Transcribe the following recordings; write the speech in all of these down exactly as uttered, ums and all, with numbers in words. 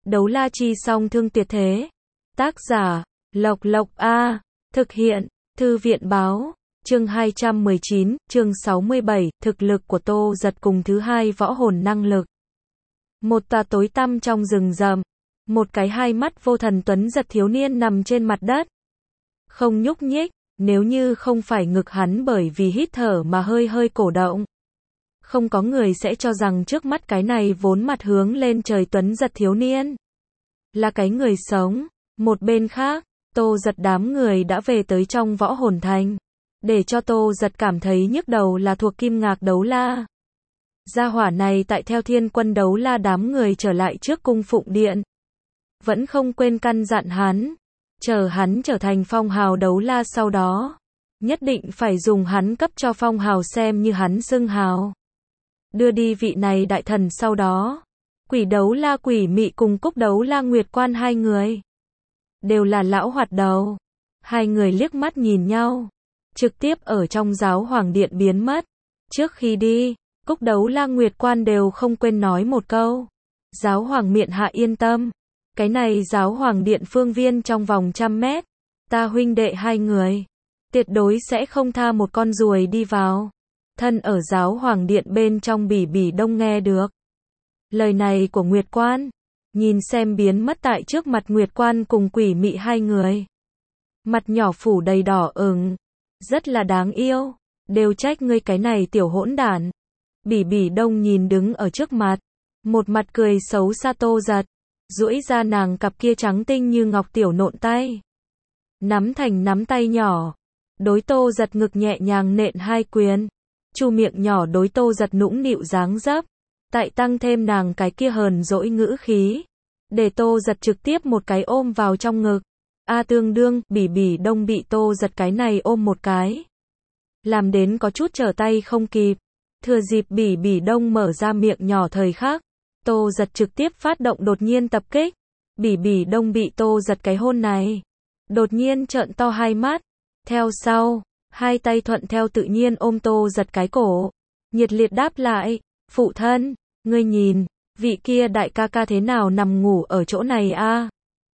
Đấu la chi song thương tuyệt thế. Tác giả, Lộc Lộc A. Thực hiện, Thư viện báo. Chương hai trăm mười chín, chương sáu mươi bảy, thực lực của Tô Giật cùng thứ hai võ hồn năng lực. Một tòa tối tăm trong rừng rậm, một cái hai mắt vô thần tuấn giật thiếu niên nằm trên mặt đất. Không nhúc nhích, nếu như không phải ngực hắn bởi vì hít thở mà hơi hơi cổ động. Không có người sẽ cho rằng trước mắt cái này vốn mặt hướng lên trời tuấn giật thiếu niên là cái người sống. Một bên khác, Tô Giật đám người đã về tới trong võ hồn thành. Để cho Tô Giật cảm thấy nhức đầu là thuộc Kim Ngạc đấu la. Gia hỏa này tại theo Thiên Quân đấu la đám người trở lại trước cung phụng điện. Vẫn không quên căn dặn hắn. Chờ hắn trở thành phong hào đấu la sau đó. Nhất định phải dùng hắn cấp cho phong hào xem như hắn xưng hào. Đưa đi vị này đại thần sau đó. Quỷ đấu la Quỷ Mị cùng Cúc đấu la Nguyệt Quan hai người. Đều là lão hoạt đầu. Hai người liếc mắt nhìn nhau. Trực tiếp ở trong giáo hoàng điện biến mất. Trước khi đi, Cúc đấu la Nguyệt Quan đều không quên nói một câu. Giáo hoàng miện hạ yên tâm. Cái này giáo hoàng điện phương viên trong vòng trăm mét. Ta huynh đệ hai người. Tuyệt đối sẽ không tha một con ruồi đi vào. Thân ở giáo hoàng điện bên trong Bỉ Bỉ Đông nghe được. Lời này của Nguyệt Quan. Nhìn xem biến mất tại trước mặt Nguyệt Quan cùng Quỷ Mị hai người. Mặt nhỏ phủ đầy đỏ ửng. Rất là đáng yêu. Đều trách ngươi cái này tiểu hỗn đản. Bỉ Bỉ Đông nhìn đứng ở trước mặt. Một mặt cười xấu xa Tô Giật. Duỗi ra nàng cặp kia trắng tinh như ngọc tiểu nộn tay. Nắm thành nắm tay nhỏ. Đối Tô Giật ngực nhẹ nhàng nện hai quyền. Chu miệng nhỏ đối Tô Giật nũng nịu dáng dấp. Tại tăng thêm nàng cái kia hờn dỗi ngữ khí. Để Tô Giật trực tiếp một cái ôm vào trong ngực. A tương đương, Bỉ Bỉ Đông bị Tô Giật cái này ôm một cái. Làm đến có chút trở tay không kịp. Thừa dịp Bỉ Bỉ Đông mở ra miệng nhỏ thời khắc. Tô Giật trực tiếp phát động đột nhiên tập kích. Bỉ Bỉ Đông bị Tô Giật cái hôn này. Đột nhiên trợn to hai mắt. Theo sau, hai tay thuận theo tự nhiên ôm Tô Giật cái cổ. Nhiệt liệt đáp lại. Phụ thân, ngươi nhìn, vị kia đại ca ca thế nào nằm ngủ ở chỗ này a?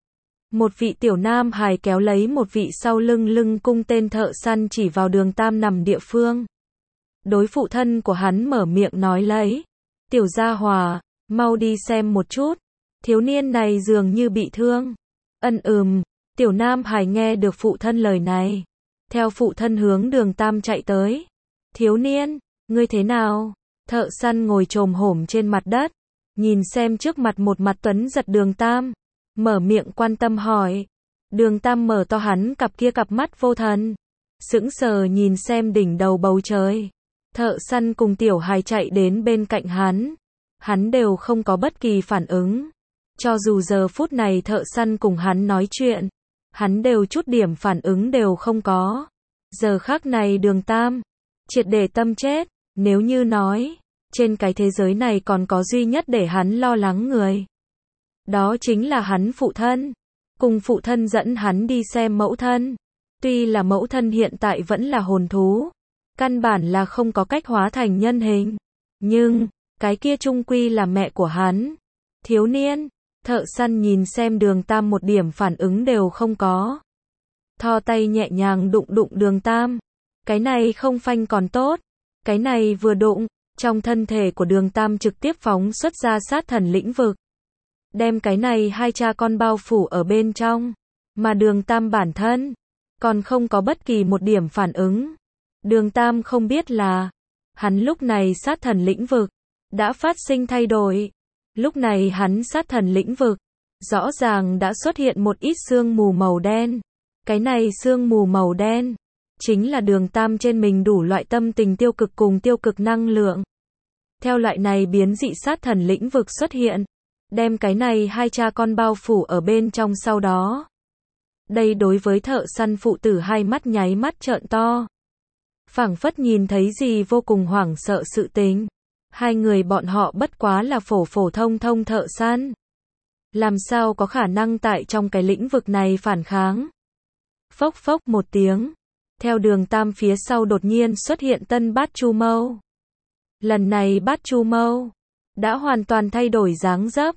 Một vị tiểu nam hài kéo lấy một vị sau lưng lưng cung tên thợ săn chỉ vào Đường Tam nằm địa phương. Đối phụ thân của hắn mở miệng nói lấy. Tiểu gia hòa, mau đi xem một chút. Thiếu niên này dường như bị thương. Ân ừm, tiểu nam hài nghe được phụ thân lời này. Theo phụ thân hướng Đường Tam chạy tới. Thiếu niên, ngươi thế nào? Thợ săn ngồi chồm hổm trên mặt đất. Nhìn xem trước mặt một mặt tuấn giật Đường Tam. Mở miệng quan tâm hỏi. Đường Tam mở to hắn cặp kia cặp mắt vô thần. Sững sờ nhìn xem đỉnh đầu bầu trời. Thợ săn cùng tiểu hài chạy đến bên cạnh hắn. Hắn đều không có bất kỳ phản ứng. Cho dù giờ phút này thợ săn cùng hắn nói chuyện. Hắn đều chút điểm phản ứng đều không có. Giờ khắc này Đường Tam. Triệt để tâm chết. Nếu như nói. Trên cái thế giới này còn có duy nhất để hắn lo lắng người. Đó chính là hắn phụ thân. Cùng phụ thân dẫn hắn đi xem mẫu thân. Tuy là mẫu thân hiện tại vẫn là hồn thú. Căn bản là không có cách hóa thành nhân hình. Nhưng, cái kia chung quy là mẹ của hắn. Thiếu niên, thợ săn nhìn xem Đường Tam một điểm phản ứng đều không có. Thò tay nhẹ nhàng đụng đụng Đường Tam. Cái này không phanh còn tốt. Cái này vừa đụng, trong thân thể của Đường Tam trực tiếp phóng xuất ra sát thần lĩnh vực. Đem cái này hai cha con bao phủ ở bên trong. Mà Đường Tam bản thân, còn không có bất kỳ một điểm phản ứng. Đường Tam không biết là, hắn lúc này sát thần lĩnh vực, đã phát sinh thay đổi. Lúc này hắn sát thần lĩnh vực, rõ ràng đã xuất hiện một ít sương mù màu đen. Cái này sương mù màu đen, chính là Đường Tam trên mình đủ loại tâm tình tiêu cực cùng tiêu cực năng lượng. Theo loại này biến dị sát thần lĩnh vực xuất hiện, đem cái này hai cha con bao phủ ở bên trong sau đó. Đây đối với thợ săn phụ tử hai mắt nháy mắt trợn to. Phảng phất nhìn thấy gì vô cùng hoảng sợ sự tình. Hai người bọn họ bất quá là phổ phổ thông thông thợ săn. Làm sao có khả năng tại trong cái lĩnh vực này phản kháng. Phốc phốc một tiếng. Theo Đường Tam phía sau đột nhiên xuất hiện tân Bát Chu Mâu. Lần này Bát Chu Mâu đã hoàn toàn thay đổi dáng dấp.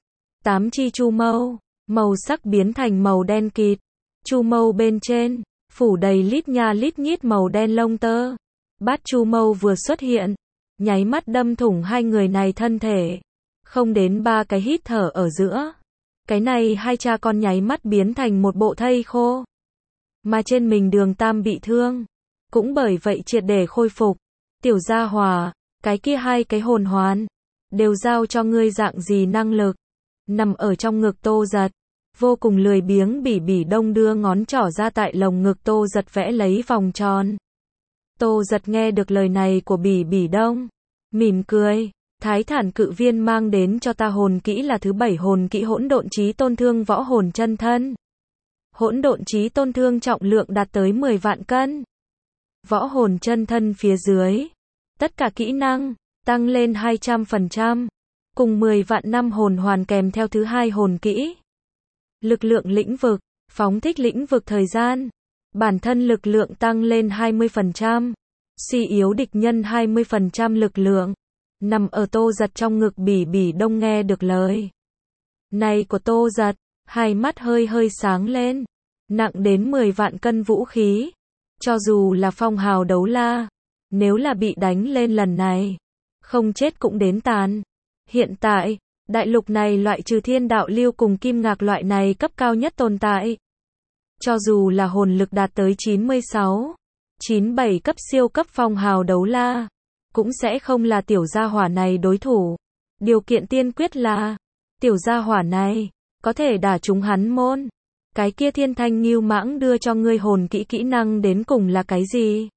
Tám chi chu mâu, màu sắc biến thành màu đen kịt. Chu mâu bên trên, phủ đầy lít nha lít nhít màu đen lông tơ. Bát chu mâu vừa xuất hiện, nháy mắt đâm thủng hai người này thân thể. Không đến ba cái hít thở ở giữa. Cái này hai cha con nháy mắt biến thành một bộ thây khô. Mà trên mình Đường Tam bị thương, cũng bởi vậy triệt để khôi phục. Tiểu Gia Hỏa, cái kia hai cái hồn hoàn, đều giao cho ngươi dạng gì năng lực. Nằm ở trong ngực Tô Giật, vô cùng lười biếng Bỉ Bỉ Đông đưa ngón trỏ ra tại lồng ngực Tô Giật vẽ lấy vòng tròn. Tô Giật nghe được lời này của Bỉ Bỉ Đông, mỉm cười. Thái Thản Cự Viên mang đến cho ta hồn kỹ là thứ bảy hồn kỹ Hỗn Độn Chí Tôn Thương Võ Hồn Chân Thân. Hỗn Độn Chí Tôn Thương trọng lượng đạt tới mười vạn cân. Võ Hồn Chân Thân phía dưới, tất cả kỹ năng tăng lên hai trăm phần trăm, cùng mười vạn năm hồn hoàn kèm theo thứ hai hồn kỹ. Lực lượng lĩnh vực, phóng thích lĩnh vực thời gian, bản thân lực lượng tăng lên hai mươi phần trăm, suy yếu địch nhân hai mươi phần trăm lực lượng. Nằm ở Tô Giật trong ngực Bỉ Bỉ Đông nghe được lời này của Tô Giật, hai mắt hơi hơi sáng lên. Nặng đến mười vạn cân vũ khí, cho dù là phong hào đấu la, nếu là bị đánh lên lần này, không chết cũng đến tàn. Hiện tại, đại lục này loại trừ Thiên Đạo Lưu cùng Kim Ngạc loại này cấp cao nhất tồn tại. Cho dù là hồn lực đạt tới chín mươi sáu, chín mươi bảy cấp siêu cấp phong hào đấu la, cũng sẽ không là tiểu gia hỏa này đối thủ. Điều kiện tiên quyết là, tiểu gia hỏa này, có thể đả trúng hắn môn. Cái kia Thiên Thanh Ngưu Mãng đưa cho ngươi hồn kỹ kỹ năng đến cùng là cái gì?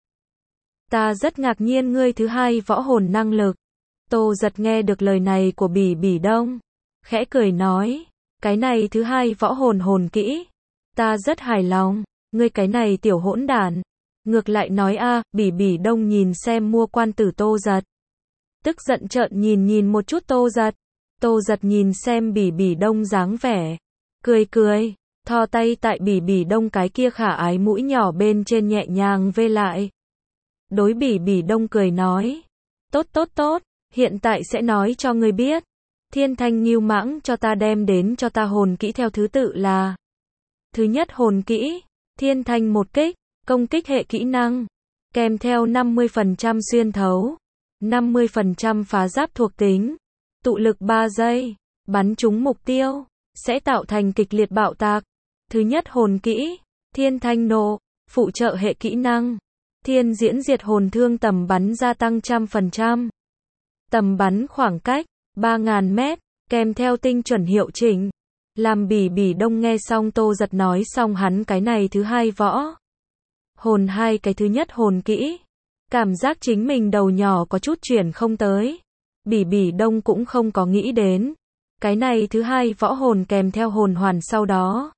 Ta rất ngạc nhiên ngươi thứ hai võ hồn năng lực. Tô Giật nghe được lời này của Bỉ Bỉ Đông, khẽ cười nói, cái này thứ hai võ hồn hồn kỹ, ta rất hài lòng, ngươi cái này tiểu hỗn đản. Ngược lại nói a, à, Bỉ Bỉ Đông nhìn xem mua quan tử Tô Giật. Tức giận trợn nhìn nhìn một chút Tô Giật. Tô Giật nhìn xem Bỉ Bỉ Đông dáng vẻ, cười cười, thò tay tại Bỉ Bỉ Đông cái kia khả ái mũi nhỏ bên trên nhẹ nhàng vê lại. Đối Bỉ Bỉ Đông cười nói, tốt tốt tốt, hiện tại sẽ nói cho ngươi biết. Thiên Thanh Ngưu Mãng cho ta đem đến cho ta hồn kỹ theo thứ tự là: thứ nhất hồn kỹ, Thiên Thanh một kích, công kích hệ kỹ năng, kèm theo năm mươi phần trăm xuyên thấu, năm mươi phần trăm phá giáp thuộc tính, tụ lực ba giây, bắn trúng mục tiêu, sẽ tạo thành kịch liệt bạo tạc. Thứ nhất hồn kỹ, Thiên Thanh nộ, phụ trợ hệ kỹ năng, Thiên Diễn Diệt Hồn Thương tầm bắn gia tăng một trăm phần trăm. Tầm bắn khoảng cách ba nghìn mét, kèm theo tinh chuẩn hiệu chỉnh. Làm Bỉ Bỉ Đông nghe xong Tô Giật nói xong hắn cái này thứ hai võ hồn hai cái thứ nhất hồn kỹ, cảm giác chính mình đầu nhỏ có chút chuyển không tới. Bỉ Bỉ Đông cũng không có nghĩ đến, cái này thứ hai võ hồn kèm theo hồn hoàn sau đó,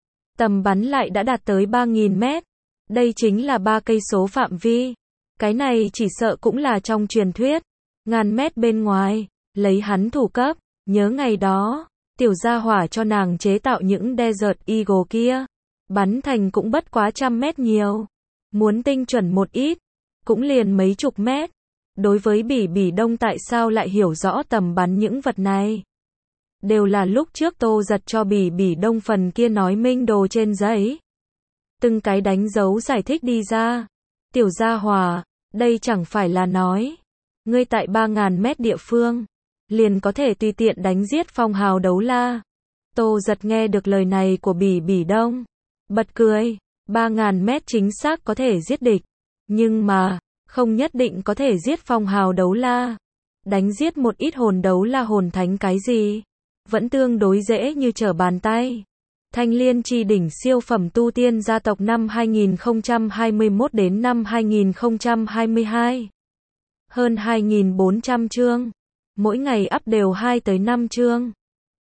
tầm bắn lại đã đạt tới ba nghìn mét. Đây chính là ba cây số phạm vi. Cái này chỉ sợ cũng là trong truyền thuyết. Ngàn mét bên ngoài, lấy hắn thủ cấp, nhớ ngày đó, tiểu gia hỏa cho nàng chế tạo những Desert Eagle kia, bắn thành cũng bất quá trăm mét nhiều. Muốn tinh chuẩn một ít, cũng liền mấy chục mét. Đối với Bỉ Bỉ Đông tại sao lại hiểu rõ tầm bắn những vật này? Đều là lúc trước Tô Giật cho Bỉ Bỉ Đông phần kia nói minh đồ trên giấy. Từng cái đánh dấu giải thích đi ra. Tiểu gia hỏa, đây chẳng phải là nói, ngươi tại ba nghìn mét địa phương, liền có thể tùy tiện đánh giết phong hào đấu la. Tô Giật nghe được lời này của Bỉ Bỉ Đông, bật cười, ba nghìn mét chính xác có thể giết địch, nhưng mà, không nhất định có thể giết phong hào đấu la. Đánh giết một ít hồn đấu la hồn thánh cái gì, vẫn tương đối dễ như trở bàn tay. Thanh Liên Chi Đỉnh siêu phẩm tu tiên gia tộc năm hai nghìn không trăm hai mươi mốt đến năm hai nghìn không trăm hai mươi hai. Hơn hai nghìn bốn trăm chương. Mỗi ngày up đều hai tới năm chương.